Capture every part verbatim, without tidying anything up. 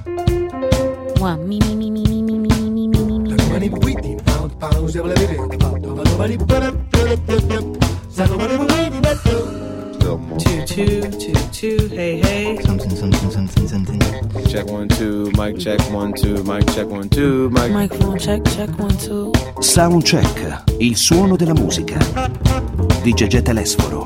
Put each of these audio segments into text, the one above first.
Mua, mi mi mi mi mi mi mi mi mi mi mi. Two, two, two, two, hey, hey. Something, something, something, something. Check one, two, mic check one, two, mic check one, two, mic. Microphone check, check one, two. Soundcheck, il suono della musica di Gegè Telesforo.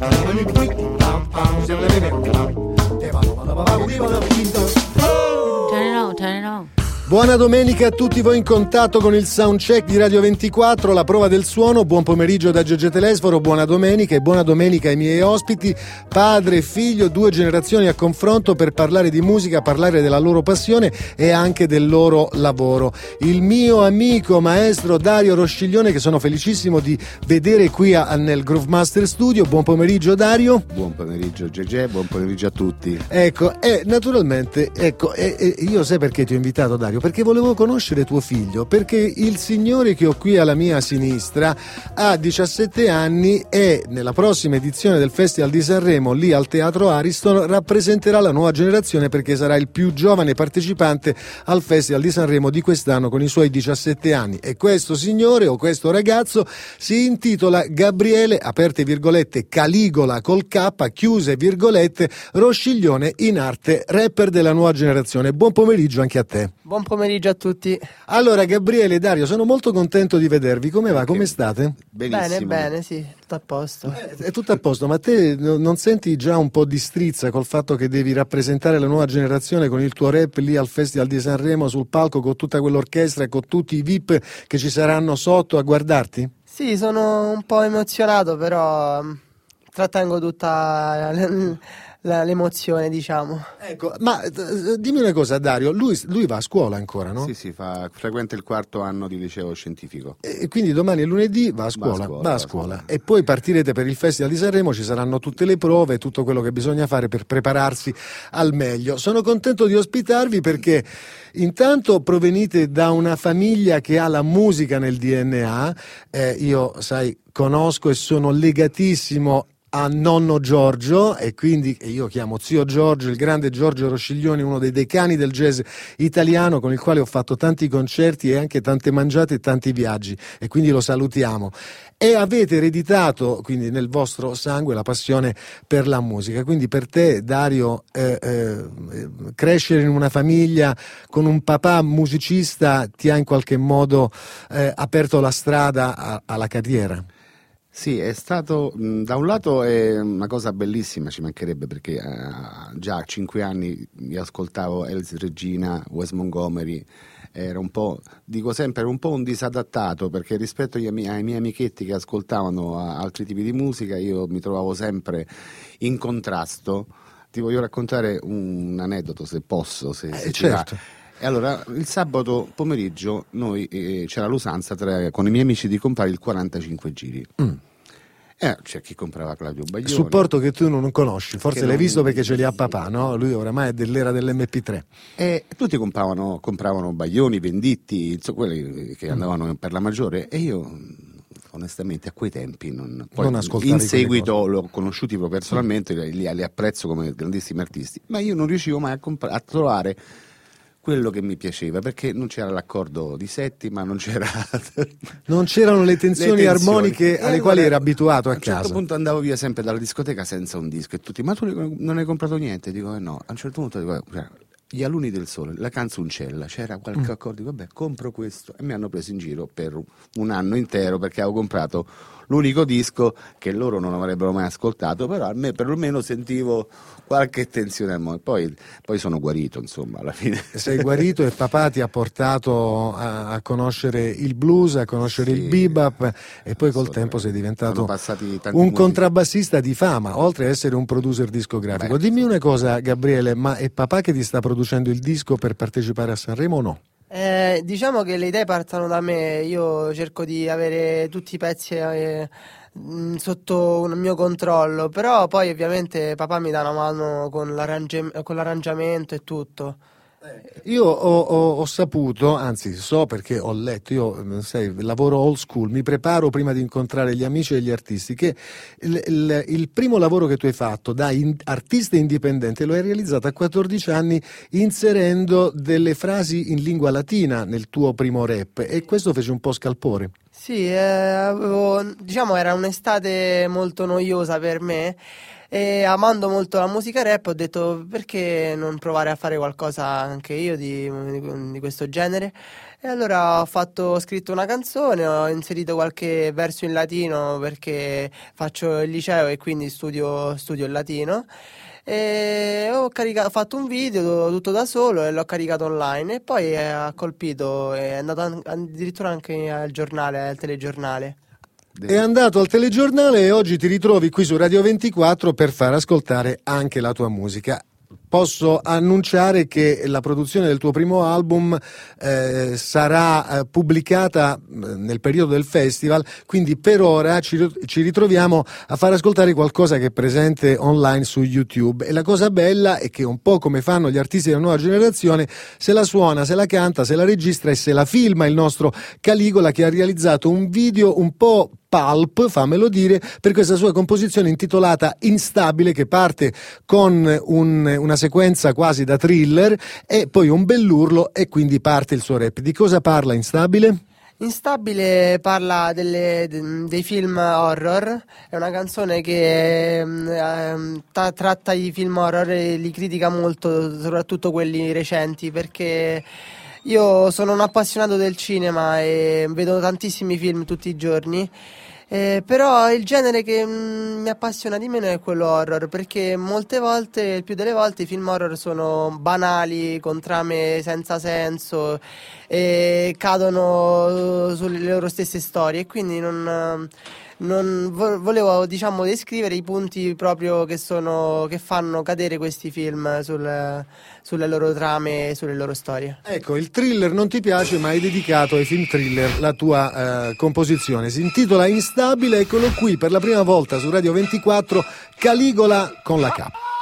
Turn it on, turn it on. Buona domenica a tutti voi in contatto con il Soundcheck di Radio ventiquattro, la prova del suono. Buon pomeriggio da Gegè Telesforo, buona domenica e buona domenica ai miei ospiti, padre e figlio, due generazioni a confronto per parlare di musica, parlare della loro passione e anche del loro lavoro. Il mio amico maestro Dario Rosciglione, che sono felicissimo di vedere qui a, nel Groove Master Studio. Buon pomeriggio Dario. Buon pomeriggio Gegè, buon pomeriggio a tutti. Ecco, e naturalmente, ecco, e, e io sai perché ti ho invitato Dario? Perché volevo conoscere tuo figlio, perché il signore che ho qui alla mia sinistra ha diciassette anni e nella prossima edizione del Festival di Sanremo, lì al Teatro Ariston, rappresenterà la nuova generazione perché sarà il più giovane partecipante al Festival di Sanremo di quest'anno con i suoi diciassette anni. E questo signore o questo ragazzo si intitola Gabriele, aperte virgolette, Caligola col K, chiuse virgolette, Rosciglione, in arte rapper della nuova generazione. Buon pomeriggio anche a te. Buon pomeriggio a tutti. Allora Gabriele e Dario, sono molto contento di vedervi. Come va? Come state? Benissimo. Bene, bene, sì, tutto a posto. Eh, È tutto a posto, ma te no- non senti già un po' di strizza col fatto che devi rappresentare la nuova generazione con il tuo rap lì al Festival di Sanremo sul palco con tutta quell'orchestra e con tutti i V I P che ci saranno sotto a guardarti? Sì, sono un po' emozionato, però mm, trattengo tutta l- l- l'emozione, diciamo. Ecco, ma eh, dimmi una cosa Dario, lui, lui va a scuola ancora, no? Sì, sì, fa, frequenta il quarto anno di liceo scientifico. E quindi domani è lunedì va a scuola, va a scuola, va a scuola. E poi partirete per il Festival di Sanremo, ci saranno tutte le prove, tutto quello che bisogna fare per prepararsi al meglio. Sono contento di ospitarvi perché intanto provenite da una famiglia che ha la musica nel D N A, eh, io sai conosco e sono legatissimo a nonno Giorgio e quindi io chiamo zio Giorgio, il grande Giorgio Rosciglione, uno dei decani del jazz italiano con il quale ho fatto tanti concerti e anche tante mangiate e tanti viaggi e quindi lo salutiamo. E avete ereditato quindi nel vostro sangue la passione per la musica, quindi per te Dario eh, eh, crescere in una famiglia con un papà musicista ti ha in qualche modo eh, aperto la strada a, alla carriera? Sì, è stato, mh, da un lato è una cosa bellissima, ci mancherebbe, perché uh, già a cinque anni io ascoltavo Elvis Regina, Wes Montgomery, era un po', dico sempre, era un po' un disadattato, perché rispetto agli, ai miei amichetti che ascoltavano altri tipi di musica io mi trovavo sempre in contrasto. Ti voglio raccontare un aneddoto, se posso, se, Eh, se certo. ti va. E allora il sabato pomeriggio noi eh, c'era l'usanza tra, con i miei amici di comprare il quarantacinque giri. Mm. Eh, c'è chi comprava Claudio Baglioni. Supporto che tu non conosci, forse Che l'hai non- visto perché ce li ha papà, no? Lui oramai è dell'era dell'emme pi tre. E tutti compravano, compravano Baglioni, Venditti, insomma, quelli che andavano per la maggiore. E io, onestamente, a quei tempi non, poi Non ascoltavi in quelle seguito l'ho conosciuti proprio personalmente, li, li apprezzo come grandissimi artisti, ma io non riuscivo mai a, compa- a trovare quello che mi piaceva, perché non c'era l'accordo di settima, non c'era Non c'erano le tensioni, le tensioni. armoniche E alle allora, quali era abituato a, a un certo casa. punto andavo via sempre dalla discoteca senza un disco e tutti, ma tu non hai comprato niente? Dico, eh no. A un certo punto dico, eh, Gli Alunni del Sole, la canzoncella, c'era qualche accordo, dico, vabbè, compro questo, e mi hanno preso in giro per un anno intero perché avevo comprato l'unico disco che loro non avrebbero mai ascoltato, però a me perlomeno sentivo qualche tensione al mondo. Poi, poi sono guarito, insomma, alla fine. Sei guarito e papà ti ha portato a, a conoscere il blues, a conoscere Sì, il bebop e poi col assolutamente. tempo sei diventato Sono passati tanti un musici. contrabbassista di fama, oltre ad essere un producer discografico. Beh, Dimmi una cosa Gabriele, ma è papà che ti sta producendo il disco per partecipare a Sanremo o no? Eh, diciamo che le idee partono da me, io cerco di avere tutti i pezzi eh, mh, sotto un mio controllo, però poi ovviamente papà mi dà una mano con, l'arrangi- con l'arrangiamento e tutto. Io ho, ho, ho saputo, anzi so perché ho letto, io sai, lavoro old school, mi preparo prima di incontrare gli amici e gli artisti, che il, il, il primo lavoro che tu hai fatto da in, artista indipendente lo hai realizzato a quattordici anni inserendo delle frasi in lingua latina nel tuo primo rap, e questo fece un po' scalpore. Sì, eh, avevo, diciamo era un'estate molto noiosa per me. E amando molto la musica rap ho detto perché non provare a fare qualcosa anche io di, di questo genere, e allora ho fatto ho scritto una canzone, ho inserito qualche verso in latino perché faccio il liceo e quindi studio, studio il latino, e ho, caricato, ho fatto un video tutto da solo e l'ho caricato online, e poi ha colpito, è andato addirittura anche al giornale, al telegiornale. È andato al telegiornale e oggi ti ritrovi qui su Radio ventiquattro per far ascoltare anche la tua musica. Posso annunciare che la produzione del tuo primo album eh, sarà eh, pubblicata nel periodo del festival, quindi per ora ci, ci ritroviamo a far ascoltare qualcosa che è presente online su YouTube, e la cosa bella è che un po' come fanno gli artisti della nuova generazione, se la suona, se la canta, se la registra e se la filma il nostro Caligola, che ha realizzato un video un po' pulp, fammelo dire, per questa sua composizione intitolata Instabile, che parte con un, una sequenza quasi da thriller e poi un bell'urlo, e quindi parte il suo rap. Di cosa parla Instabile? Instabile parla delle, de, dei film horror, è una canzone che eh, ta, tratta i film horror e li critica molto, soprattutto quelli recenti, perché io sono un appassionato del cinema e vedo tantissimi film tutti i giorni, eh, però il genere che mh, mi appassiona di meno è quello horror, perché molte volte, il più delle volte, i film horror sono banali, con trame senza senso, e cadono sulle loro stesse storie, e quindi non... Non volevo, diciamo, descrivere i punti proprio che sono che fanno cadere questi film sul, sulle loro trame e sulle loro storie. Ecco, il thriller non ti piace, ma hai dedicato ai film thriller la tua eh, composizione. Si intitola Instabile, eccolo qui per la prima volta su Radio ventiquattro, Caligola con la K.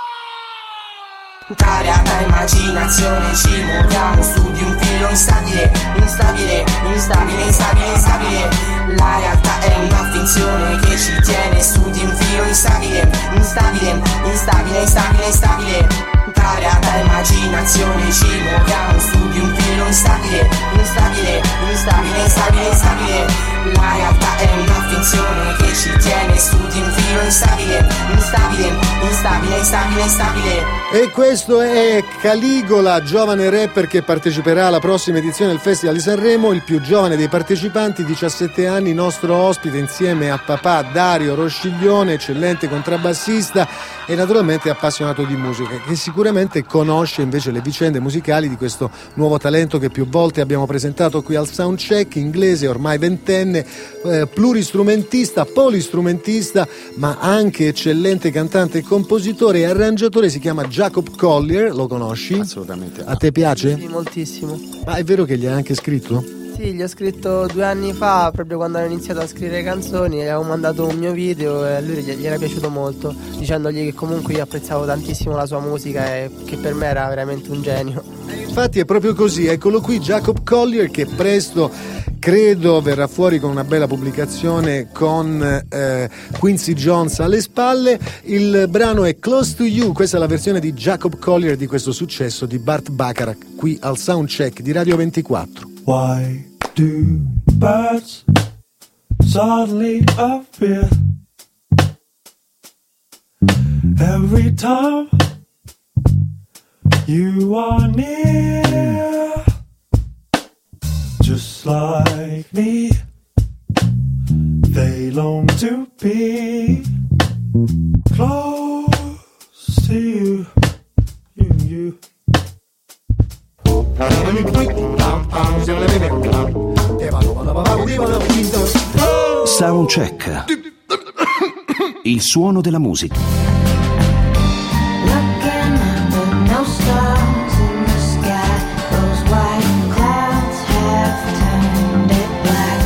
Tra realtà e immaginazione ci muoviamo su di un filo instabile, instabile, instabile, instabile, instabile. La realtà è una finzione che ci tiene su di un filo instabile, instabile, instabile, instabile, instabile. Tra realtà e immaginazione ci muoviamo su di un filo instabile, instabile, instabile, instabile, instabile. La realtà è una finzione che ci tiene su di un filo instabile, instabile, instabile, instabile, instabile. E questo è Caligola, giovane rapper che parteciperà alla prossima edizione del Festival di Sanremo, il più giovane dei partecipanti, diciassette anni, nostro ospite insieme a papà Dario Rosciglione, eccellente contrabbassista e naturalmente appassionato di musica, che sicuramente conosce invece le vicende musicali di questo nuovo talento che più volte abbiamo presentato qui al Soundcheck, inglese, ormai ventenne, eh, pluristrumentista, polistrumentista, ma anche eccellente cantante e compositore e arrangiatore. Si chiama Jacob Collier, lo conosci? Assolutamente. A te piace? Sì, moltissimo. Ma è vero che gli hai anche scritto? Sì, gli ho scritto due anni fa, proprio quando ho iniziato a scrivere canzoni, e avevo mandato un mio video e a lui gli era piaciuto molto, dicendogli che comunque io apprezzavo tantissimo la sua musica e che per me era veramente un genio. Infatti è proprio così, eccolo qui Jacob Collier, che presto credo verrà fuori con una bella pubblicazione con eh, Quincy Jones alle spalle. Il brano è Close to You, questa è la versione di Jacob Collier di questo successo di Burt Bacharach qui al Soundcheck di Radio ventiquattro. Why do birds suddenly appear every time you are near? Just like me, they long to be close to you, you, you. Soundcheck, il suono della musica. Looking at the no stars in the sky, those white clouds have turned it black.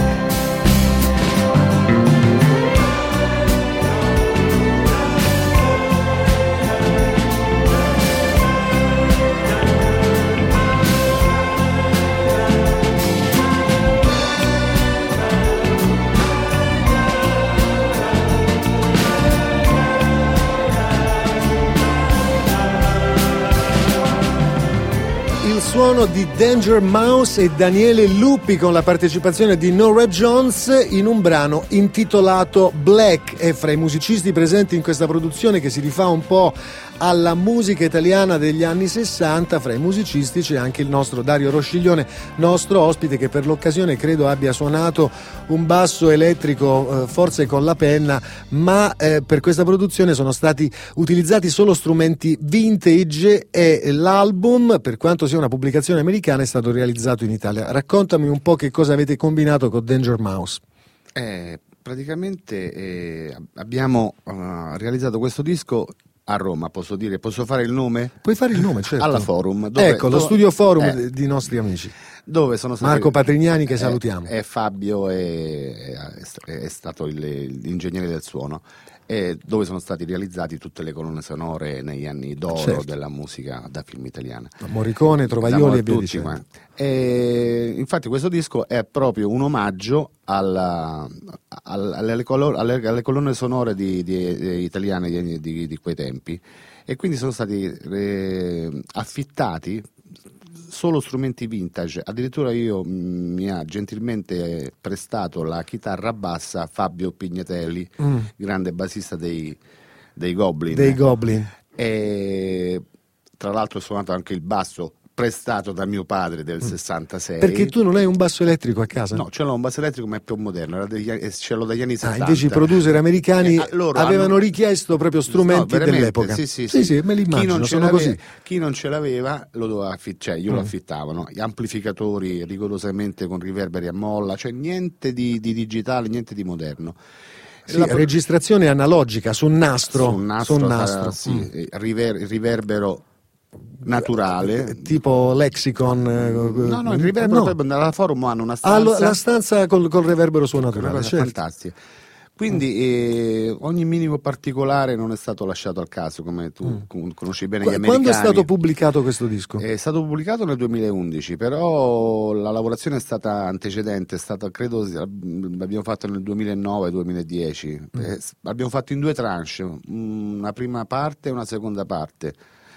il suono di Danger Mouse e Daniele Luppi con la partecipazione di Norah Jones in un brano intitolato Black. È fra i musicisti presenti in questa produzione, che si rifà un po' alla musica italiana degli anni sessanta. Fra i musicisti c'è anche il nostro Dario Rosciglione, nostro ospite, che per l'occasione credo abbia suonato un basso elettrico, eh, forse con la penna, ma eh, per questa produzione sono stati utilizzati solo strumenti vintage e l'album, per quanto sia una pubblicazione americana, è stato realizzato in Italia. Raccontami un po' che cosa avete combinato con Danger Mouse. Eh, praticamente eh, abbiamo uh, realizzato questo disco a Roma, posso dire, posso fare il nome? Puoi fare il nome, certo. Alla Forum. Dove, ecco, lo dove, studio Forum eh, di nostri amici. Dove sono stati, Marco Patrignani, che eh, salutiamo. E Fabio è, è, è stato il, l'ingegnere del suono, e dove sono stati realizzati tutte le colonne sonore negli anni d'oro, certo, della musica da film italiana. Morricone, Trovaioli e via dicendo. E infatti questo disco è proprio un omaggio alla, alle, alle, alle, alle colonne sonore di, di, di italiane di, di, di quei tempi, e quindi sono stati eh, affittati solo strumenti vintage. Addirittura io mh, mi ha gentilmente prestato la chitarra bassa Fabio Pignatelli, mm. grande bassista dei, dei Goblin. Dei Goblin. E tra l'altro ho suonato anche il basso prestato da mio padre del sessantasei. Perché tu non hai un basso elettrico a casa? No, ce l'ho un basso elettrico, ma è più moderno, era degli, ce l'ho dagli anni settanta. Ah, invece i producer americani eh, avevano hanno... richiesto proprio strumenti no, dell'epoca. Sì, sì, sì, sì. sì me li immagino, sono così. Chi non ce l'aveva lo doveva affittare, cioè io mm. lo affittavano. Gli amplificatori rigorosamente con riverberi a molla, cioè niente di, di digitale, niente di moderno. Sì, la registrazione analogica su un nastro. Su un nastro, su un nastro. Sì, mm. river, riverbero naturale, tipo Lexicon. No, no, il riverbero no. Nella Forum hanno una stanza. Ah, la stanza col, col reverbero suo naturale, certo. Fantastica. Quindi eh, ogni minimo particolare non è stato lasciato al caso, come tu mm. conosci bene gli americani. Quando è stato pubblicato questo disco? È stato pubblicato nel duemilaundici, però la lavorazione è stata antecedente, è stata, credo l'abbiamo fatto nel duemilanove duemiladieci. Mm. Eh, l'abbiamo fatto in due tranche, una prima parte e una seconda parte.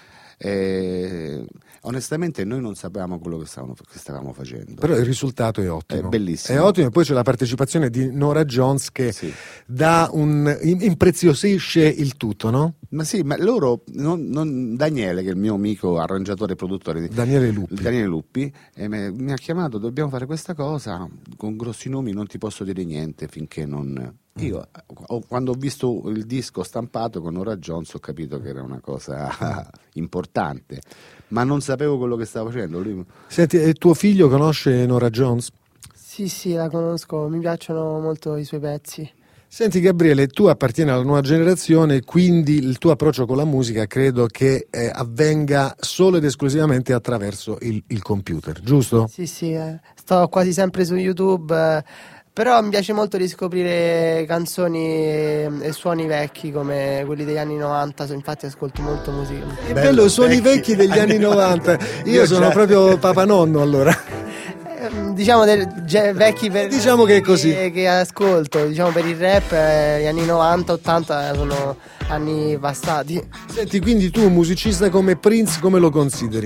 Eh, onestamente noi non sapevamo quello che stavamo, che stavamo facendo, però il risultato è ottimo, è bellissimo, è ottimo. E poi c'è la partecipazione di Norah Jones che sì. dà un impreziosisce il tutto, no? Ma sì, ma loro non, non, Daniele, che è il mio amico arrangiatore e produttore, Daniele Luppi, Daniele Luppi eh, me, mi ha chiamato, dobbiamo fare questa cosa con grossi nomi, non ti posso dire niente finché non. Io ho, quando ho visto il disco stampato con Norah Jones ho capito che era una cosa importante, ma non sapevo quello che stava facendo. Lui... Senti, e tuo figlio conosce Norah Jones? Sì, sì, la conosco, mi piacciono molto i suoi pezzi. Senti Gabriele, tu appartieni alla nuova generazione, quindi il tuo approccio con la musica credo che eh, avvenga solo ed esclusivamente attraverso il, il computer, giusto? Sì, sì, eh. sto quasi sempre su YouTube, eh, però mi piace molto riscoprire canzoni e, e suoni vecchi come quelli degli anni novanta, infatti ascolto molto musica. È bello, bello suoni vecchi degli anni novanta, io, io sono già... proprio papanonno allora. Diciamo del, ge, vecchi per diciamo che è così che, che ascolto, diciamo per il rap eh, gli anni novanta ottanta sono anni passati. Senti, quindi tu un musicista come Prince come lo consideri?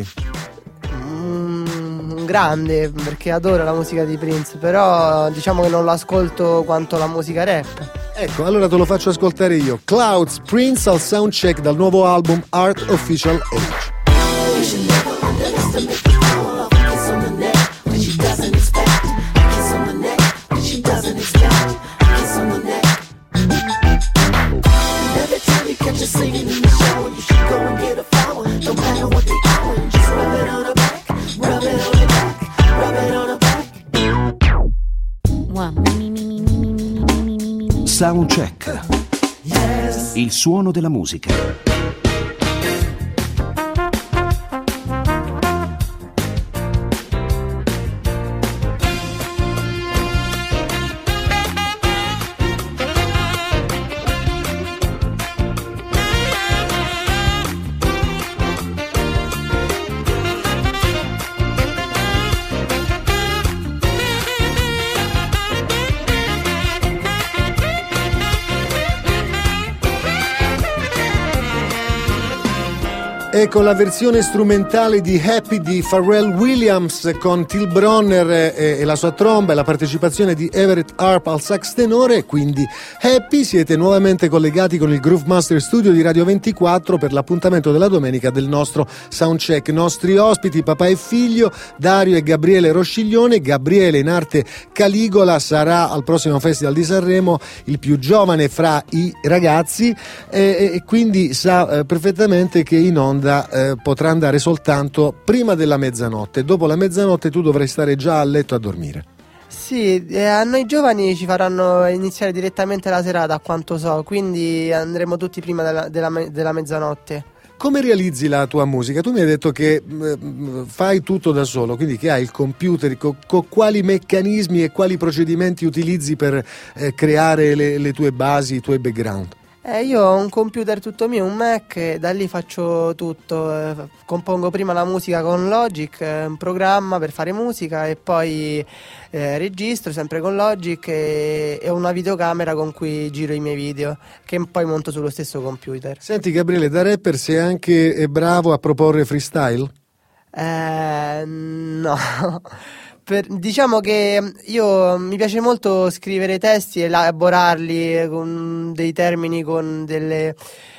Mm, un grande, perché adoro la musica di Prince, però diciamo che non lo ascolto quanto la musica rap. Ecco, allora te lo faccio ascoltare io. Clouds, Prince al soundcheck dal nuovo album Art Official Age. Singing in the shower, you should go and get a flower. No matter what the hour, just rub it on her back, rub it on her back, rub it on her back. Soundcheck. Yes. Il suono della musica. Ecco la versione strumentale di Happy di Pharrell Williams con Till Bronner e, e la sua tromba e la partecipazione di Everett Harp al sax tenore. Quindi Happy, siete nuovamente collegati con il Groove Master Studio di Radio ventiquattro per l'appuntamento della domenica del nostro soundcheck. Nostri ospiti, papà e figlio, Dario e Gabriele Rosciglione. Gabriele, in arte Caligola, sarà al prossimo Festival di Sanremo il più giovane fra i ragazzi e, e quindi sa eh, perfettamente che in onda Eh, potrà andare soltanto prima della mezzanotte. Dopo la mezzanotte tu dovrai stare già a letto a dormire. Sì, eh, a noi giovani ci faranno iniziare direttamente la serata, a quanto so, quindi andremo tutti prima della, della, me- della mezzanotte. Come realizzi la tua musica? Tu mi hai detto che eh, fai tutto da solo, quindi che hai il computer, con co quali meccanismi e quali procedimenti utilizzi per eh, creare le, le tue basi, i tuoi background? Eh, io ho un computer tutto mio, un Mac, e da lì faccio tutto. Eh, compongo prima la musica con Logic, eh, un programma per fare musica, e poi eh, registro sempre con Logic e, e ho una videocamera con cui giro i miei video, che poi monto sullo stesso computer. Senti Gabriele, da rapper sei anche bravo a proporre freestyle? Eh, no. Per, diciamo che io mi piace molto scrivere testi, elaborarli con dei termini, con delle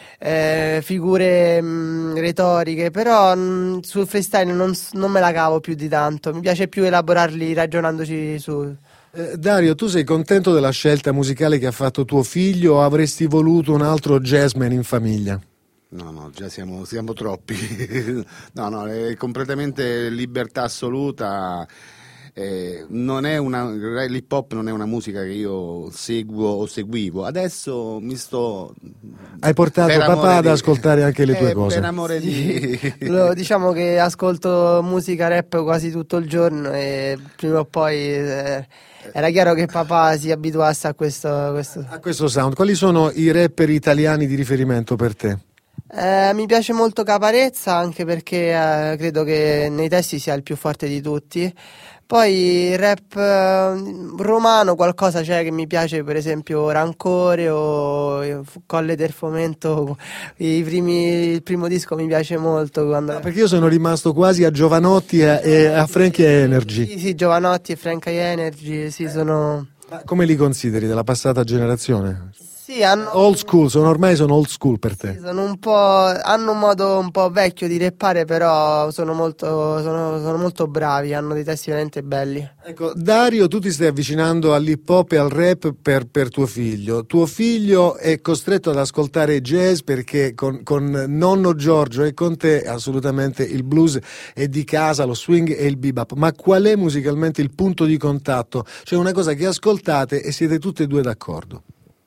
eh, figure mh, retoriche, però mh, sul freestyle non, non me la cavo più di tanto, mi piace più elaborarli ragionandoci su. Eh, Dario, tu sei contento della scelta musicale che ha fatto tuo figlio o avresti voluto un altro jazzman in famiglia? No, no, già siamo, siamo troppi. No, no, è completamente libertà assoluta. Eh, non è una, l'hip hop non è una musica che io seguo o seguivo. Adesso mi sto. Hai portato papà ad di... ascoltare anche le tue eh, cose. Per amore Sì. di. Lo, diciamo che ascolto musica rap quasi tutto il giorno e prima o poi eh, era chiaro che papà si abituasse a questo, questo. A questo sound. Quali sono i rapper italiani di riferimento per te? Eh, mi piace molto Caparezza, anche perché eh, credo che nei testi sia il più forte di tutti. Poi rap eh, romano, qualcosa c'è che mi piace, per esempio Rancore o Colle del Fomento. I primi, il primo disco mi piace molto. Quando... No, perché io sono rimasto quasi a Giovanotti e, e a Frankie Energy. Sì, sì, Giovanotti e Frankie Energy, sì, sono... Ma come li consideri, della passata generazione? Sì, hanno... Old school, sono, ormai sono old school per te. Sì, sono un po', hanno un modo un po' vecchio di rappare, però sono molto, sono, sono molto bravi, hanno dei testi veramente belli. Ecco, Dario, tu ti stai avvicinando all'hip hop e al rap per, per tuo figlio. Tuo figlio è costretto ad ascoltare jazz perché con, con nonno Giorgio e con te assolutamente il blues è di casa, lo swing e il bebop. Ma qual è musicalmente il punto di contatto? Cioè una cosa che ascoltate e siete tutte e due d'accordo?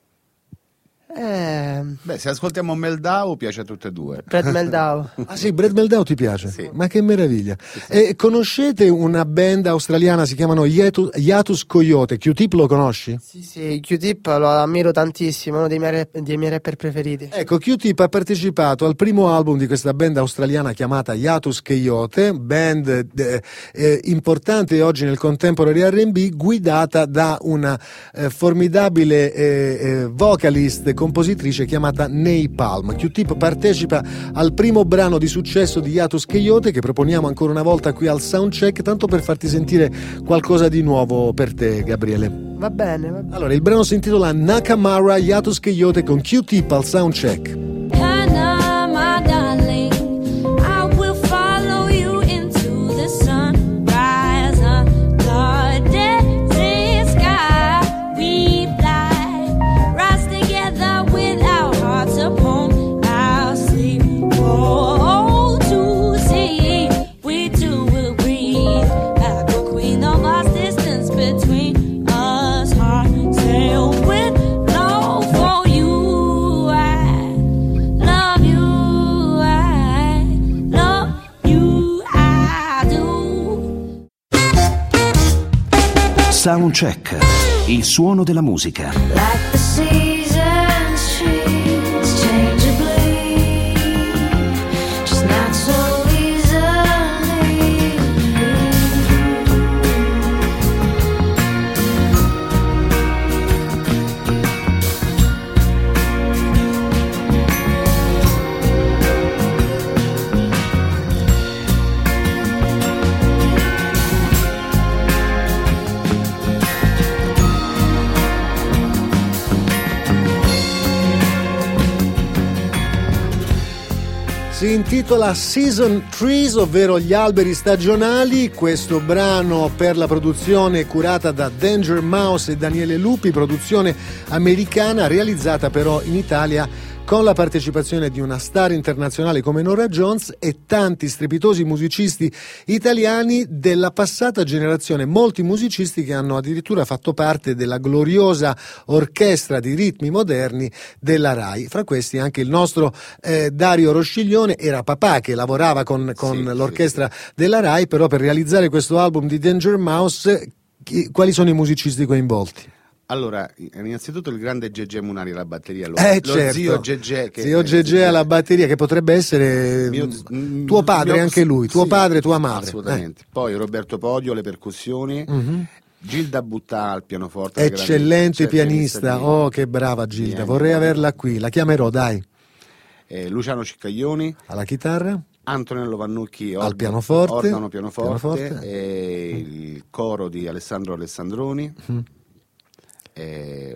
Eh... Beh, se ascoltiamo Meldau piace a tutte e due. Brad Meldau. Ah sì, Brad Meldau ti piace? Sì. Ma che meraviglia. Sì, sì. E conoscete una band australiana, si chiamano Hiatus, Hiatus Coyote? Q-Tip lo conosci? Sì, sì, Q-Tip lo ammiro tantissimo, è uno dei miei, rap, dei miei rapper preferiti. Ecco, Q-Tip ha partecipato al primo album di questa band australiana chiamata Hiatus Coyote, band eh, eh, importante oggi nel contemporary R and B, guidata da una eh, formidabile eh, eh, vocalist, compositrice chiamata Napalm. Q-Tip partecipa al primo brano di successo di Hiatus Coyote che proponiamo ancora una volta qui al Soundcheck, tanto per farti sentire qualcosa di nuovo per te, Gabriele. Va bene, va bene. Allora, il brano si intitola Nakamura Hiatus Coyote con Q-Tip al Soundcheck. Hannah, my darling, I will follow you into the sunrise, the desert sky. We fly, rise together with our hearts upon our sleep. Oh, to see, we two will breathe like a queen of vast distance between us. Heart sail with love for you. I love you. I love you. I do. Soundcheck, il suono della musica. Like the seasons change, changeably, just not so easily. intitola Season Trees, ovvero gli alberi stagionali. Questo brano per la produzione curata da Danger Mouse e Daniele Lupi, produzione americana realizzata però in Italia con la partecipazione di una star internazionale come Norah Jones e tanti strepitosi musicisti italiani della passata generazione, molti musicisti che hanno addirittura fatto parte della gloriosa orchestra di ritmi moderni della RAI. Fra questi anche il nostro eh, Dario Rosciglione, era papà che lavorava con, con sì, l'orchestra sì, sì. della RAI, però per realizzare questo album di Danger Mouse, chi, quali sono i musicisti coinvolti? Allora, innanzitutto il grande Gegè Munari alla batteria, lo, eh, lo certo. zio Gegè che zio Gegè alla batteria, che potrebbe essere mio, tuo padre, mio, anche lui, tuo sì, padre, tua madre. Assolutamente. Eh. Poi Roberto Podio alle percussioni, mm-hmm. Gilda Buttà al pianoforte, eccellente pianista, pianista oh che brava Gilda, Niente, vorrei averla qui, la chiamerò, dai. Eh, Luciano Ciccaglioni alla chitarra, Antonello Vannucchi al pianoforte, organo pianoforte, pianoforte. E mm. il coro di Alessandro Alessandroni. Mm. Eh,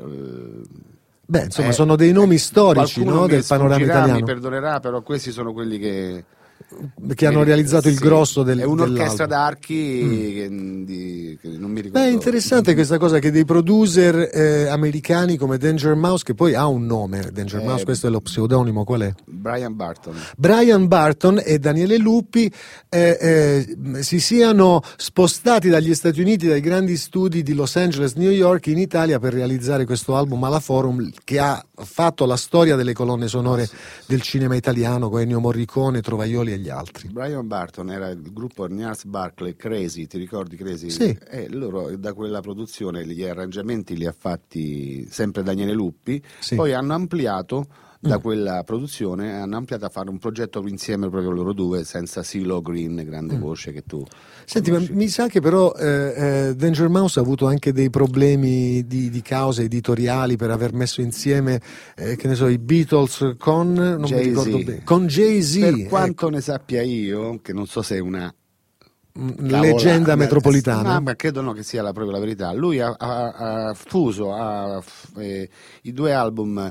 Beh, insomma, eh, sono dei nomi storici, no, del panorama italiano. Mi perdonerà, però questi sono quelli che che hanno realizzato il sì, grosso del, è un'orchestra dell'album. d'archi mm. che, di, che non mi ricordo. Beh, è interessante questa cosa che dei producer eh, americani come Danger Mouse, che poi ha un nome, Danger eh, Mouse, questo è lo pseudonimo, qual è? Brian Barton. Brian Barton e Daniele Lupi eh, eh, si siano spostati dagli Stati Uniti, dai grandi studi di Los Angeles, New York, in Italia per realizzare questo album alla Forum, che ha fatto la storia delle colonne sonore del cinema italiano con Ennio Morricone, Trovaioli e gli altri. Brian Barton era il gruppo Gnarls Barkley, Crazy, ti ricordi Crazy? Sì. E loro da quella produzione gli arrangiamenti li ha fatti sempre Daniele Luppi, sì. Poi hanno ampliato da quella produzione, hanno ampliato a fare un progetto insieme proprio loro due, senza CeeLo Green, grande mm. voce che tu Senti, ma mi sa che però eh, eh, Danger Mouse ha avuto anche dei problemi di, di cause editoriali per aver messo insieme eh, che ne so, i Beatles con non Jay-Z. mi ricordo bene, con Jay-Z. Per quanto ecco. ne sappia io, che non so se è una leggenda Cavola, metropolitana, no, ma credo no, che sia la, proprio la verità. Lui ha, ha, ha fuso ha, eh, i due album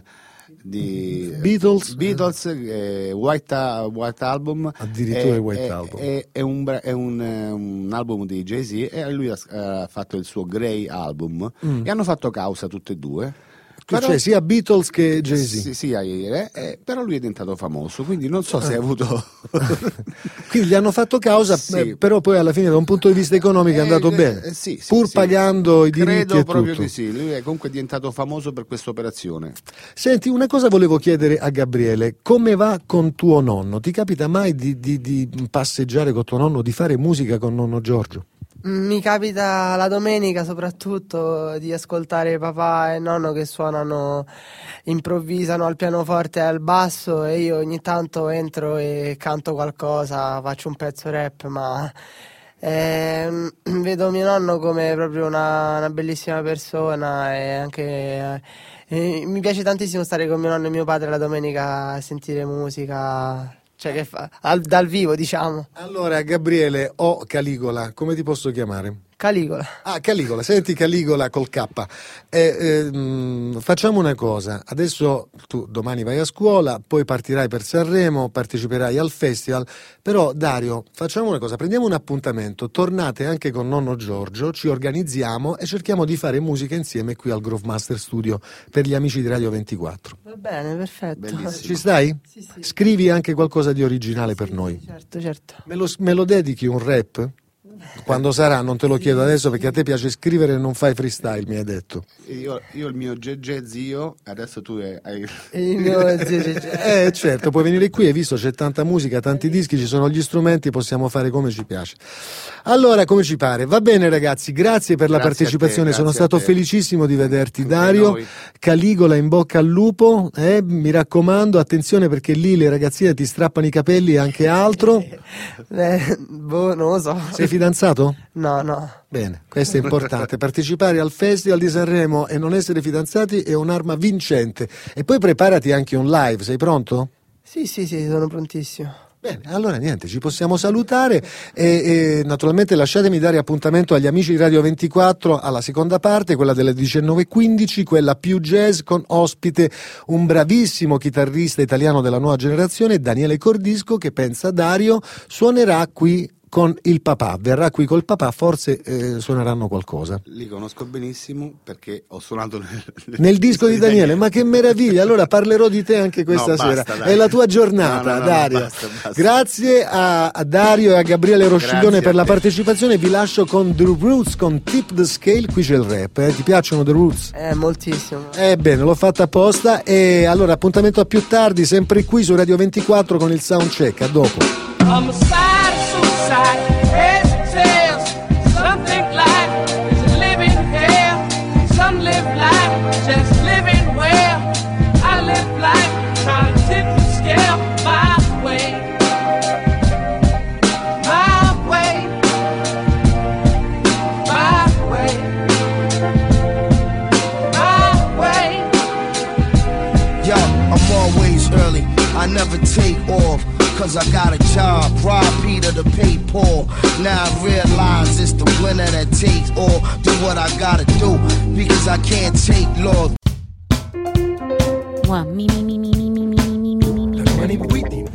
di Beatles, Beatles eh, White, White Album, addirittura è, White è, Album è, è, un, è un, un album di Jay-Z, e lui ha, ha fatto il suo Grey Album mm. e hanno fatto causa tutte e due. Però, cioè sia Beatles che Jay-Z. Sì, sì, eh, eh, però lui è diventato famoso, quindi non so se ha avuto quindi gli hanno fatto causa, sì. eh, però poi alla fine da un punto di vista economico è andato eh, bene, eh, sì, sì, pur sì. pagando i diritti credo e proprio tutto. di sì, lui è comunque diventato famoso per questa operazione. Senti, una cosa volevo chiedere a Gabriele: come va con tuo nonno? Ti capita mai di, di, di passeggiare con tuo nonno, di fare musica con nonno Giorgio? Mi capita la domenica soprattutto di ascoltare papà e nonno che suonano, improvvisano al pianoforte e al basso, e io ogni tanto entro e canto qualcosa, faccio un pezzo rap, ma eh, vedo mio nonno come proprio una, una bellissima persona, e anche eh, eh, mi piace tantissimo stare con mio nonno e mio padre la domenica a sentire musica. Cioè che fa al, dal vivo, diciamo. Allora Gabriele o Caligola, come ti posso chiamare? Caligola. Ah, Caligola, senti Caligola col K. Eh, eh, facciamo una cosa, adesso tu domani vai a scuola, poi partirai per Sanremo, parteciperai al festival, però Dario, facciamo una cosa, prendiamo un appuntamento, tornate anche con nonno Giorgio, ci organizziamo e cerchiamo di fare musica insieme qui al Groove Master Studio per gli amici di Radio ventiquattro. Va bene, perfetto. Bellissimo. Ci stai? Sì, sì. Scrivi anche qualcosa di originale sì, per sì, noi. Certo, certo. Me lo, me lo dedichi un rap? Quando sarà, non te lo chiedo adesso perché a te piace scrivere e non fai freestyle, mi hai detto. Io, io il mio Gegè zio, adesso tu hai il mio eh certo, puoi venire qui, hai visto c'è tanta musica, tanti dischi, ci sono gli strumenti, possiamo fare come ci piace. Allora, come ci pare? Va bene ragazzi, grazie per la grazie partecipazione, te, sono stato felicissimo di vederti. Anche Dario, noi. Caligola, in bocca al lupo, eh, mi raccomando, attenzione perché lì le ragazzine ti strappano i capelli e anche altro. Eh, boh, non lo so. Sei fidanzato? No, no. Bene, questo è importante. Partecipare al Festival di Sanremo e non essere fidanzati è un'arma vincente. E poi preparati anche un live, sei pronto? Sì, sì, sì, sono prontissimo. Bene, allora niente, ci possiamo salutare e, e naturalmente lasciatemi dare appuntamento agli amici di Radio ventiquattro alla seconda parte, quella delle diciannove e quindici, quella più jazz, con ospite un bravissimo chitarrista italiano della nuova generazione, Daniele Cordisco, che pensa Dario suonerà qui con il papà, verrà qui col papà, forse eh, suoneranno qualcosa. Li conosco benissimo perché ho suonato nel, nel disco di Daniele, ma che meraviglia, allora parlerò di te anche questa no, sera, basta, è la tua giornata. No, no, no, Dario. no, basta, basta. Grazie a, a Dario e a Gabriele Rosciglione Grazie per a la te. partecipazione, vi lascio con The Roots, con Tip the Scale, qui c'è il rap, eh? Ti piacciono The Roots? Eh, moltissimo. Ebbene, l'ho fatta apposta e allora appuntamento a più tardi, sempre qui su Radio ventiquattro con il Soundcheck, a dopo. Homicide, suicide, heads and tails. Some think life is a living hell. Some live life just living well. I live life trying to tip the scale my way. My way. My way. My way. Yo, I'm always early. I never take off. Cause I got a job, rob Peter to pay Paul. Now I realize it's the winner that takes all. Do what I gotta do, because I can't take law. One, me, me, me, me, me, me, me, me, me, me, me, me.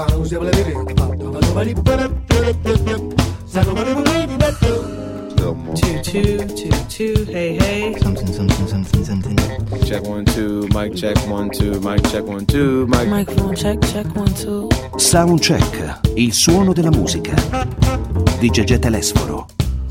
Two, two, two, two, hey, hey. Something, something, something, something. Check one, two, mic check one, two, mic check one, two, mic. Microphone check, check one, two. Soundcheck, il suono della musica di Gegè Telesforo.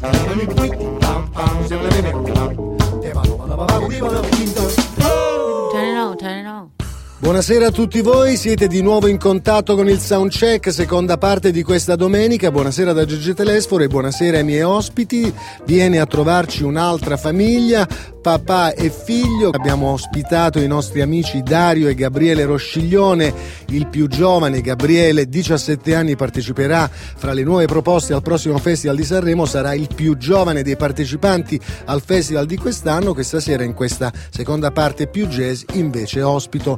Turn it on, turn it on. Buonasera a tutti voi, siete di nuovo in contatto con il Soundcheck, seconda parte di questa domenica. Buonasera da Gegè Telesforo e buonasera ai miei ospiti. Viene a trovarci un'altra famiglia, papà e figlio. Abbiamo ospitato i nostri amici Dario e Gabriele Rosciglione, il più giovane Gabriele, diciassette anni, parteciperà fra le nuove proposte al prossimo Festival di Sanremo, sarà il più giovane dei partecipanti al Festival di quest'anno. Questa sera in questa seconda parte più jazz invece ospito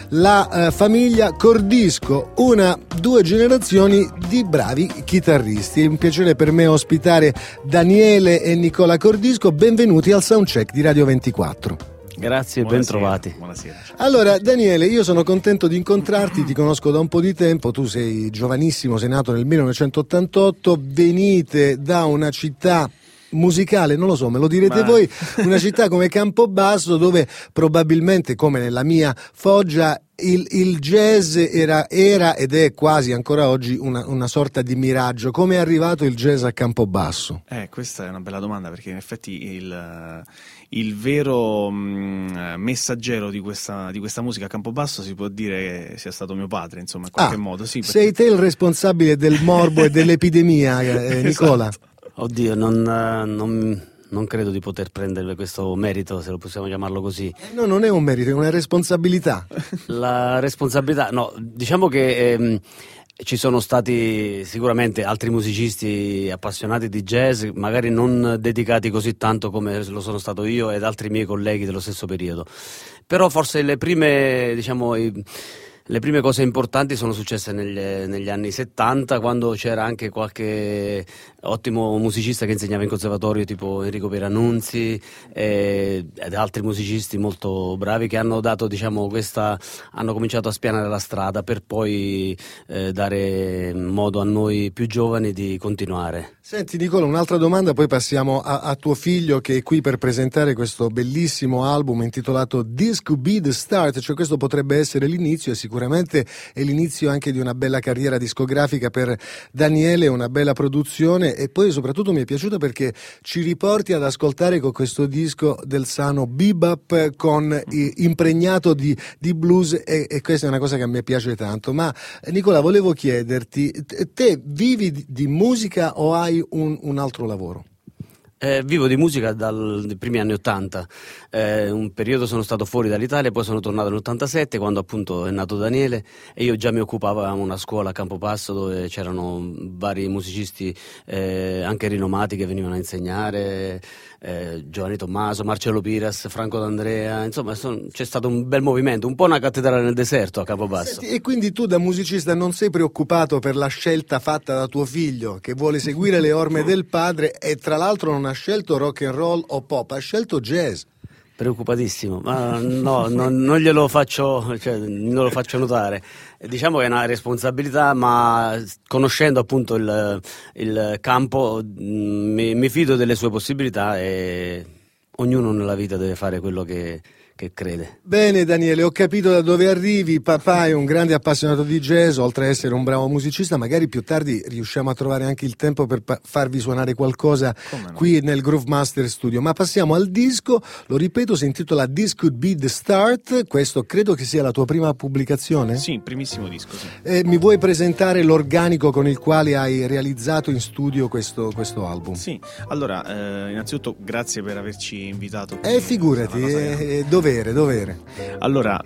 la eh, famiglia Cordisco, una, due generazioni di bravi chitarristi. È un piacere per me ospitare Daniele e Nicola Cordisco, benvenuti al Soundcheck di Radio ventiquattro. Grazie e ben trovati. Buonasera. Allora Daniele, io sono contento di incontrarti, ti conosco da un po' di tempo, tu sei giovanissimo, sei nato nel millenovecentottantotto, venite da una città musicale, non lo so, me lo direte Ma... voi, una città come Campobasso dove probabilmente, come nella mia Foggia, il, il jazz era, era ed è quasi ancora oggi una, una sorta di miraggio. Come è arrivato il jazz a Campobasso? Eh, questa è una bella domanda, perché in effetti il, il vero mh, messaggero di questa, di questa musica a Campobasso si può dire che sia stato mio padre, insomma, in qualche ah, modo. Sì, perché... Sei te il responsabile del morbo e dell'epidemia, eh, Nicola? Esatto. Oddio, non, non, non credo di poter prendere questo merito, se lo possiamo chiamarlo così. No, non è un merito, è una responsabilità. La responsabilità, no, diciamo che ehm, ci sono stati sicuramente altri musicisti appassionati di jazz, magari non dedicati così tanto come lo sono stato io ed altri miei colleghi dello stesso periodo. Però forse le prime, diciamo, i, le prime cose importanti sono successe negli, negli anni settanta, quando c'era anche qualche ottimo musicista che insegnava in conservatorio, tipo Enrico Pierannunzi, e, ed altri musicisti molto bravi che hanno dato, diciamo, questa, hanno cominciato a spianare la strada per poi eh, dare modo a noi più giovani di continuare. Senti Nicola, un'altra domanda, poi passiamo a, a tuo figlio che è qui per presentare questo bellissimo album intitolato This Could Be the Start, cioè questo potrebbe essere l'inizio, e sicuramente è l'inizio anche di una bella carriera discografica per Daniele, una bella produzione, e poi soprattutto mi è piaciuta perché ci riporti ad ascoltare con questo disco del sano bebop con i, impregnato di, di blues, e, e questa è una cosa che a me piace tanto. Ma Nicola, volevo chiederti, te vivi di, di musica o hai un, un altro lavoro? Eh, vivo di musica dai primi anni ottanta, eh, un periodo sono stato fuori dall'Italia, poi sono tornato nell'ottantasette quando appunto è nato Daniele e io già mi occupavo a una scuola a Campobasso dove c'erano vari musicisti eh, anche rinomati che venivano a insegnare, eh, Giovanni Tommaso, Marcello Piras, Franco D'Andrea, insomma son, c'è stato un bel movimento, un po' una cattedrale nel deserto a Campobasso. Senti, e quindi tu da musicista non sei preoccupato per la scelta fatta da tuo figlio che vuole seguire le orme del padre e tra l'altro non ha scelto rock and roll o pop, ha scelto jazz. Preoccupatissimo, ma no, no, non glielo faccio, cioè, non lo faccio notare. Diciamo che è una responsabilità, ma conoscendo appunto il, il campo mi, mi fido delle sue possibilità e ognuno nella vita deve fare quello che, che crede. Bene Daniele, ho capito da dove arrivi, papà è un grande appassionato di jazz, oltre a essere un bravo musicista, magari più tardi riusciamo a trovare anche il tempo per pa- farvi suonare qualcosa no? qui nel Groove Master Studio, ma passiamo al disco, lo ripeto, si intitola This Could Be The Start, questo credo che sia la tua prima pubblicazione? Sì, primissimo disco, sì. Eh, mi vuoi presentare l'organico con il quale hai realizzato in studio questo, questo album? Sì, allora, eh, innanzitutto grazie per averci invitato. Eh, figurati, eh, dove Dovere, dovere. Allora,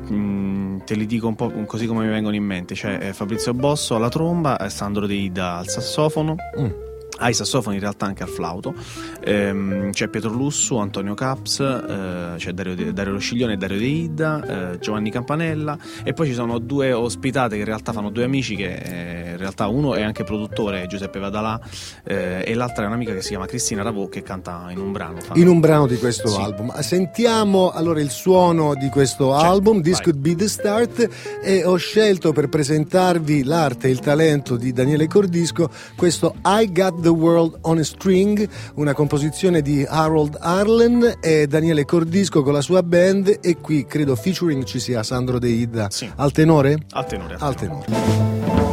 mh, te li dico un po' così come mi vengono in mente. C'è Fabrizio Bosso alla tromba, Sandro De Ida al sassofono, mm. ai sassofoni in realtà anche al flauto, ehm, c'è Pietro Lussu, Antonio Caps, eh, c'è Dario, De, Dario Rosciglione e Dario De Ida, eh, Giovanni Campanella e poi ci sono due ospitate che in realtà fanno due amici che eh, in realtà uno è anche produttore, Giuseppe Vadalà, eh, e l'altra è un'amica che si chiama Cristina Ravò che canta in un brano. In un brano di questo sì. album. Sentiamo allora il suono di questo certo, album, This vai. Could Be The Start, e ho scelto per presentarvi l'arte e il talento di Daniele Cordisco questo I Got The World on a String, una composizione di Harold Arlen e Daniele Cordisco con la sua band, e qui credo featuring ci sia Sandro De Ida. Sì. Al tenore? Al tenore. Al tenore. Al tenore.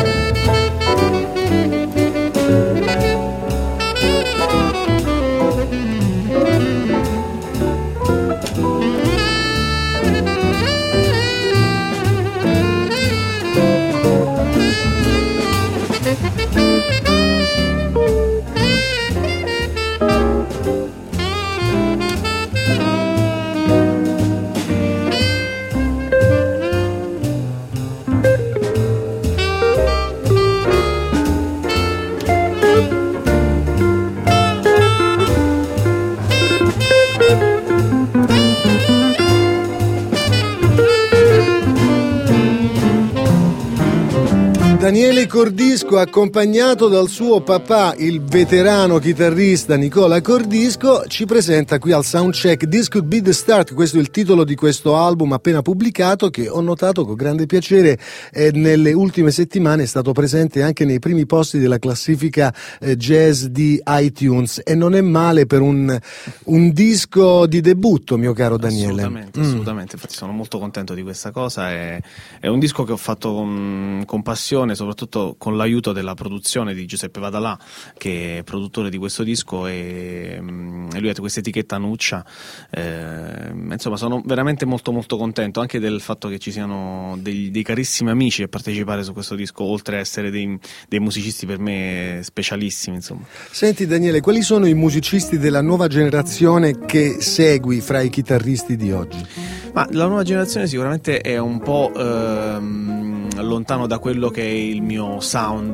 Daniele Cordisco, accompagnato dal suo papà, il veterano chitarrista Nicola Cordisco, ci presenta qui al Soundcheck This Could Be The Start. Questo è il titolo di questo album appena pubblicato, che ho notato con grande piacere eh, nelle ultime settimane è stato presente anche nei primi posti della classifica eh, jazz di iTunes, e non è male per un, un disco di debutto, mio caro Daniele. Assolutamente, mm. assolutamente, infatti sono molto contento di questa cosa. È, è un disco che ho fatto con, con passione, soprattutto con l'aiuto della produzione di Giuseppe Vadalà, che è produttore di questo disco, e, e lui ha questa etichetta Nuccia. Eh, insomma, sono veramente molto molto contento anche del fatto che ci siano dei, dei carissimi amici a partecipare su questo disco, oltre a essere dei, dei musicisti per me specialissimi, insomma. Senti Daniele, quali sono i musicisti della nuova generazione che segui fra i chitarristi di oggi? Ma la nuova generazione sicuramente è un po' ehm, lontano da quello che è il mio sound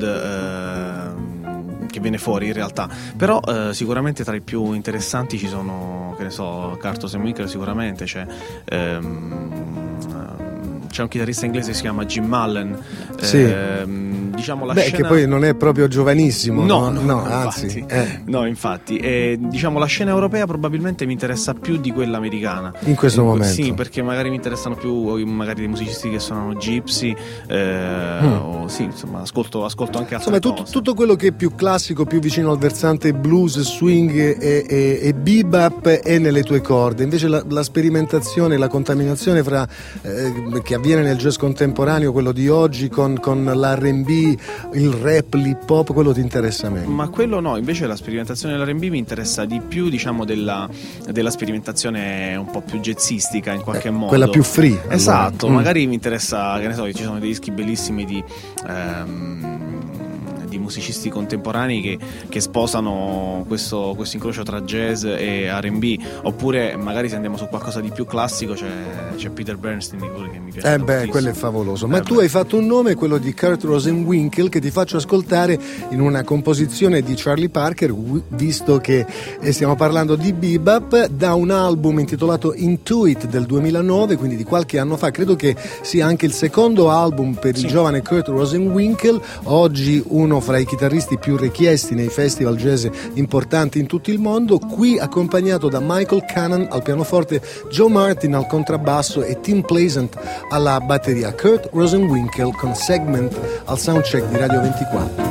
ehm, che viene fuori in realtà, però eh, sicuramente tra i più interessanti ci sono, che ne so, Cartos and Winkler sicuramente, c'è ehm, c'è un chitarrista inglese che si chiama Jim Mullen, sì. ehm, diciamo la Beh, scena... che poi non è proprio giovanissimo, no, no, no, no, no anzi, infatti, eh. no, infatti e, diciamo la scena europea probabilmente mi interessa più di quella americana in questo in, momento. Sì, perché magari mi interessano più magari dei musicisti che suonano gypsy, eh, mm. o, sì, insomma, ascolto, ascolto anche altre insomma, cose. Tutto, tutto quello che è più classico, più vicino al versante blues, swing e, e, e bebop è nelle tue corde. Invece la, la sperimentazione, la contaminazione fra eh, che avviene nel jazz contemporaneo, quello di oggi, con, con l'R and B, il rap, l'hip hop, quello ti interessa meno? Ma quello no, invece la sperimentazione dell'R and B mi interessa di più, diciamo, della, della sperimentazione un po' più jazzistica in qualche eh, modo. Quella più free. Esatto, allora. magari mm. mi interessa, che ne so, ci sono dei dischi bellissimi di... Um, di di musicisti contemporanei che, che sposano questo, questo incrocio tra jazz e R and B, oppure magari se andiamo su qualcosa di più classico c'è, c'è Peter Bernstein che mi piace eh beh, quello è favoloso. Ma eh tu beh. hai fatto un nome, quello di Kurt Rosenwinkel, che ti faccio ascoltare in una composizione di Charlie Parker, visto che stiamo parlando di bebop, da un album intitolato Intuit del duemilanove, quindi di qualche anno fa. Credo che sia anche il secondo album per il sì. giovane Kurt Rosenwinkel, oggi uno fra i chitarristi più richiesti nei festival jazz importanti in tutto il mondo, qui accompagnato da Michael Cannon al pianoforte, Joe Martin al contrabbasso e Tim Pleasant alla batteria. Kurt Rosenwinkel con Segment al soundcheck di Radio ventiquattro.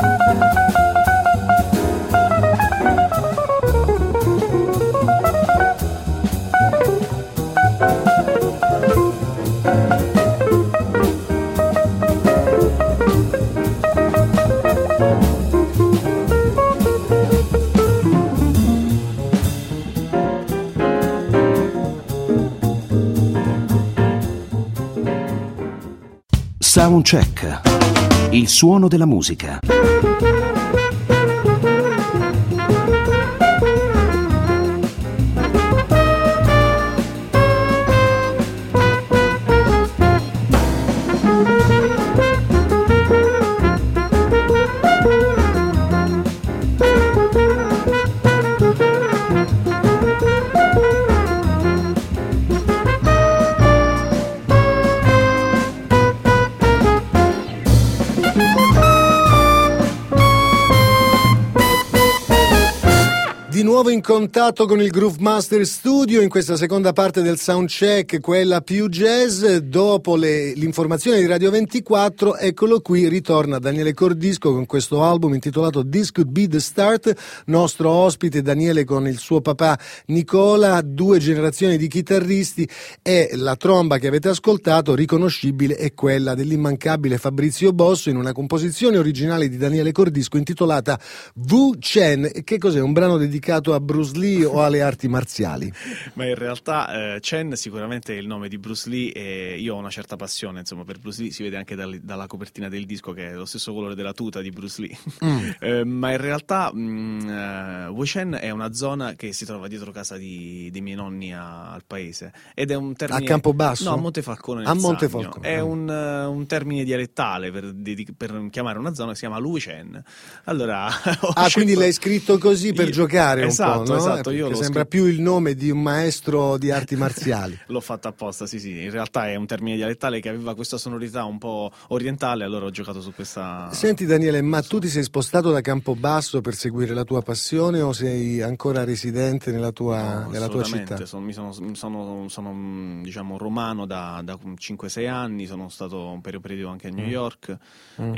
Soundcheck, il suono della musica. Di nuovo in contatto con il Groove Master Studio in questa seconda parte del soundcheck, quella più jazz. Dopo le, l'informazione di Radio ventiquattro, eccolo qui, ritorna Daniele Cordisco con questo album intitolato This Could Be The Start. Nostro ospite Daniele con il suo papà Nicola, due generazioni di chitarristi, e la tromba che avete ascoltato, riconoscibile, è quella dell'immancabile Fabrizio Bosso in una composizione originale di Daniele Cordisco intitolata Wu Chen. Che cos'è, un brano dedicato a Bruce Lee o alle arti marziali? Ma in realtà eh, Chen sicuramente è il nome di Bruce Lee, e io ho una certa passione insomma per Bruce Lee, si vede anche dal, dalla copertina del disco che è lo stesso colore della tuta di Bruce Lee. Mm. eh, ma in realtà mh, uh, Wu Chen è una zona che si trova dietro casa di, dei miei nonni a, al paese, ed è un termine... A Campobasso? No, a Montefalcone nel a Montefalcone. È un, uh, un termine dialettale per, di, per chiamare una zona che si chiama Wu Chen. Allora, ah, quindi l'hai scritto così per io... giocare un esatto, po', no? Esatto, io sembra scritto... più il nome di un maestro di arti marziali. L'ho fatto apposta, sì sì, in realtà è un termine dialettale che aveva questa sonorità un po' orientale, allora ho giocato su questa... Senti Daniele, ma tu ti sei spostato da Campobasso per seguire la tua passione o sei ancora residente nella tua, no, nella tua città? Sono, mi sono, sono, sono diciamo romano da, da cinque sei anni, sono stato un periodo anche a New York mm.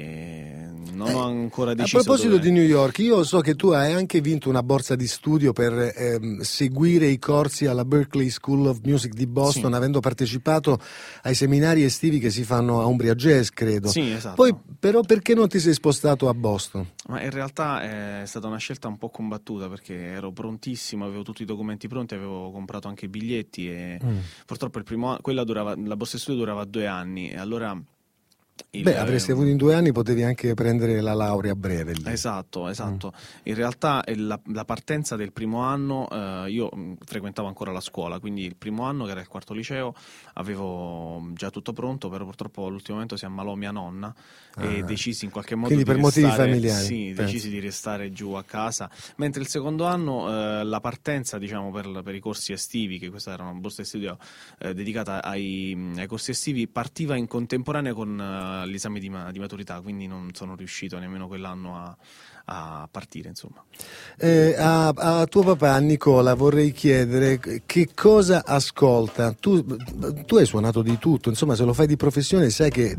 e non eh, ho ancora deciso. A proposito dove... di New York, io so che tu hai anche vinto una borsa di studio per ehm, seguire i corsi alla Berklee School of Music di Boston, sì. avendo partecipato ai seminari estivi che si fanno a Umbria Jazz, credo. Sì, esatto. Poi però perché non ti sei spostato a Boston? Ma in realtà è stata una scelta un po' combattuta, perché ero prontissimo, avevo tutti i documenti pronti, avevo comprato anche i biglietti e mm. purtroppo il primo quella durava, la borsa di studio durava due anni e allora Il, Beh, avresti avuto in due anni, potevi anche prendere la laurea a breve lì. Esatto, esatto. Mm. In realtà la, la partenza del primo anno, eh, io frequentavo ancora la scuola, quindi il primo anno, che era il quarto liceo, avevo già tutto pronto, però purtroppo all'ultimo momento si ammalò mia nonna ah. e decisi in qualche modo quindi di per restare, motivi familiari. Sì, penso. decisi di restare giù a casa, mentre il secondo anno eh, la partenza, diciamo, per, per i corsi estivi, che questa era una borsa di studio eh, dedicata ai, ai corsi estivi, partiva in contemporanea con uh, l'esame di, ma- di maturità, quindi non sono riuscito nemmeno quell'anno a, a partire, insomma. Eh, a, a tuo papà Nicola vorrei chiedere che cosa ascolta. Tu, tu hai suonato di tutto, insomma, se lo fai di professione sai che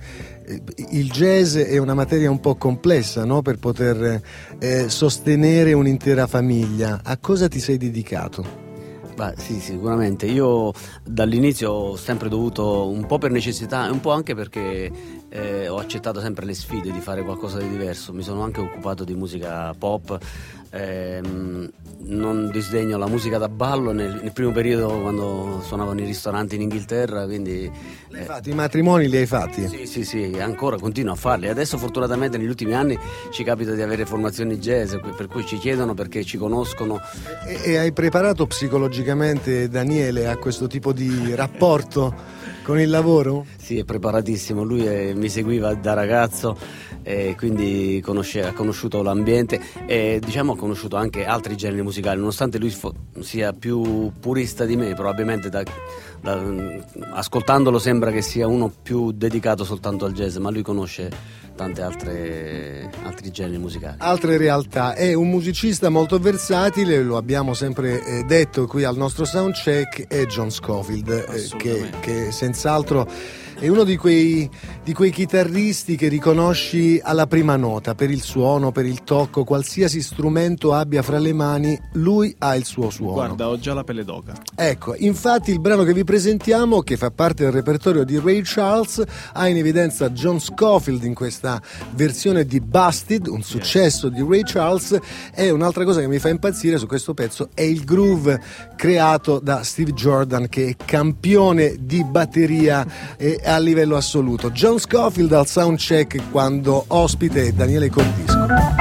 il jazz è una materia un po' complessa, no? Per poter eh, sostenere un'intera famiglia. A cosa ti sei dedicato? Beh, sì, sicuramente. Io dall'inizio ho sempre dovuto, un po' per necessità e un po' anche perché eh, ho accettato sempre le sfide di fare qualcosa di diverso. Mi sono anche occupato di musica pop. Ehm, non disdegno la musica da ballo nel, nel primo periodo quando suonavo nei ristoranti in Inghilterra, quindi eh, fatti, i matrimoni li hai fatti? Sì, sì, sì, ancora continuo a farli. Adesso fortunatamente negli ultimi anni ci capita di avere formazioni jazz, per cui ci chiedono perché ci conoscono. E, e hai preparato psicologicamente Daniele a questo tipo di rapporto con il lavoro? Sì, è preparatissimo, lui è, mi seguiva da ragazzo e quindi conosce, ha conosciuto l'ambiente e diciamo ha conosciuto anche altri generi musicali, nonostante lui fo- sia più purista di me, probabilmente da, da, ascoltandolo sembra che sia uno più dedicato soltanto al jazz, ma lui conosce tante altre altri generi musicali, altre realtà. È un musicista molto versatile, lo abbiamo sempre eh, detto qui al nostro soundcheck, è John Scofield, eh, che, che senz'altro è uno di quei, di quei chitarristi che riconosci alla prima nota, per il suono, per il tocco, qualsiasi strumento abbia fra le mani, lui ha il suo suono. Guarda, ho già la pelle d'oca. Ecco, infatti il brano che vi presentiamo, che fa parte del repertorio di Ray Charles, ha in evidenza John Scofield in questa versione di Busted, un successo di Ray Charles. E un'altra cosa che mi fa impazzire su questo pezzo è il groove creato da Steve Jordan, che è campione di batteria e a livello assoluto. John Scofield al soundcheck quando ospite è Daniele Cordisco.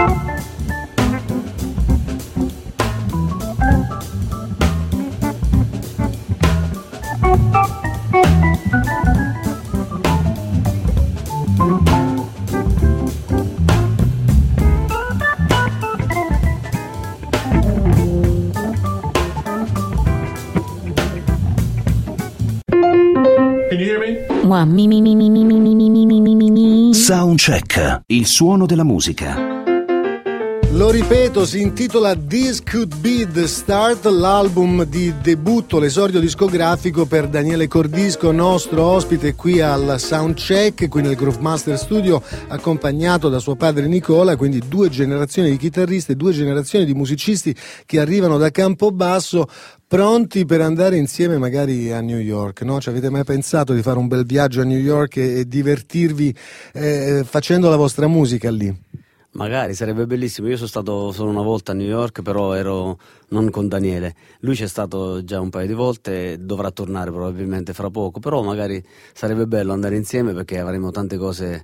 Mi, mi, mi, mi, mi, mi, mi, mi, mi, mi, mi. Soundcheck, il suono della musica. Lo ripeto, si intitola This Could Be The Start, l'album di debutto, l'esordio discografico per Daniele Cordisco, nostro ospite qui al Soundcheck, qui nel Groove Master Studio, accompagnato da suo padre Nicola, quindi due generazioni di chitarristi, due generazioni di musicisti che arrivano da Campobasso, pronti per andare insieme magari a New York, no? Ci avete mai pensato di fare un bel viaggio a New York e, e divertirvi eh, facendo la vostra musica lì? Magari, sarebbe bellissimo. Io sono stato solo una volta a New York, però ero non con Daniele. Lui c'è stato già un paio di volte, dovrà tornare probabilmente fra poco, però magari sarebbe bello andare insieme perché avremo tante cose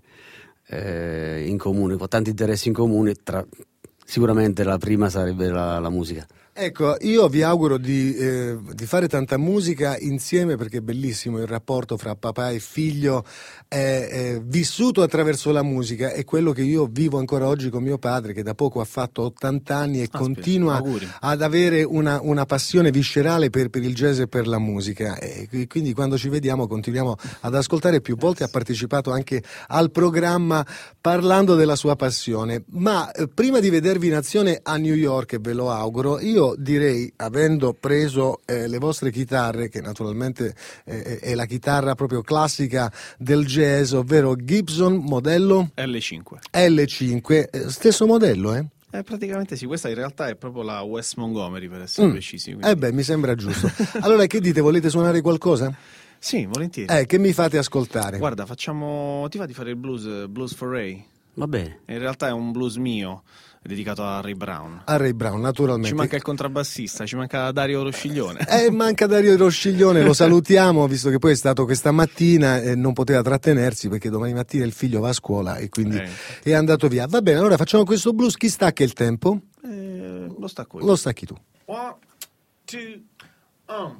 eh, in comune, tanti interessi in comune. Tra... Sicuramente la prima sarebbe la, la musica. Ecco, io vi auguro di, eh, di fare tanta musica insieme, perché è bellissimo il rapporto fra papà e figlio, è, è vissuto attraverso la musica, è quello che io vivo ancora oggi con mio padre, che da poco ha fatto ottanta anni e Aspetta, continua auguri. ad avere una, una passione viscerale per, per il jazz e per la musica, e quindi quando ci vediamo continuiamo ad ascoltare. Più volte ha partecipato anche al programma parlando della sua passione. Ma eh, prima di vedervi in azione a New York, e ve lo auguro, io direi, avendo preso eh, le vostre chitarre, che naturalmente eh, è la chitarra proprio classica del jazz, ovvero Gibson modello L cinque. L cinque, eh, stesso modello, eh? Eh, praticamente sì, questa in realtà è proprio la Wes Montgomery, per essere mm. precisi. Quindi. Eh beh, mi sembra giusto. Allora, che dite, volete suonare qualcosa? Sì, volentieri. Eh, che mi fate ascoltare? Guarda, facciamo, ti va di fare il blues, Blues for Ray? Va bene. In realtà è un blues mio, dedicato a Ray Brown. A Ray Brown, naturalmente. Ci manca il contrabbassista, ci manca Dario Rosciglione. Eh, manca Dario Rosciglione, lo salutiamo, visto che poi è stato questa mattina e non poteva trattenersi perché domani mattina il figlio va a scuola e quindi eh. è andato via. Va bene, allora facciamo questo blues. Chi stacca il tempo? Eh, lo stacco io. Lo stacchi tu. One, two, um.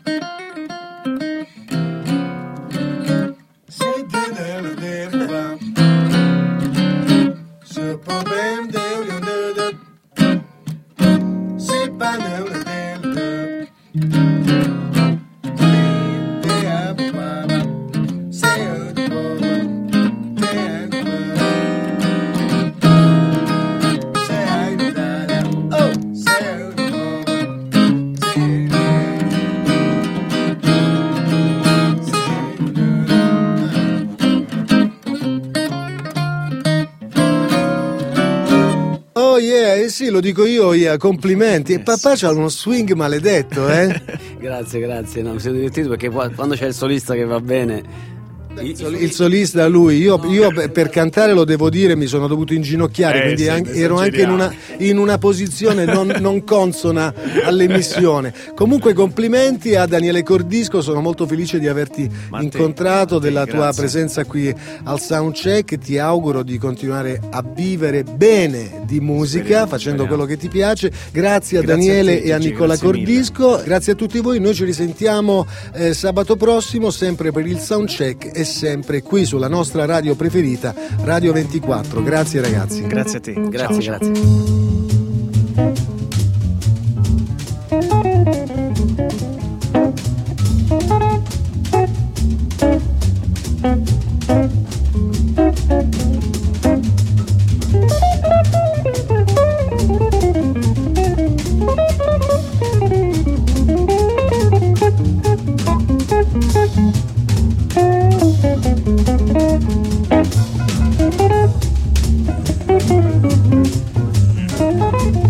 Sì, lo dico io, yeah, complimenti. E papà c'ha uno swing maledetto, eh? Grazie, grazie. No, mi sono divertito perché quando c'è il solista che va bene. Il solista lui, io, io per cantare lo devo dire mi sono dovuto inginocchiare, Eh, quindi sì, anche- ero anche in una, in una posizione non, non consona all'emissione. Comunque complimenti a Daniele Cordisco, sono molto felice di averti Ma a te, incontrato, a te, della tua grazie. presenza qui al Soundcheck. Ti auguro di continuare a vivere bene di musica, Speriamo, facendo speriamo. quello che ti piace. Grazie a Grazie Daniele a te, e a Gigi, Nicola grazie mille. Cordisco, grazie a tutti voi. Noi ci risentiamo eh, sabato prossimo, sempre per il Soundcheck e sempre qui sulla nostra radio preferita, Radio ventiquattro. Grazie ragazzi. Grazie a te. Grazie, Ciao, ciao. grazie. Thank you.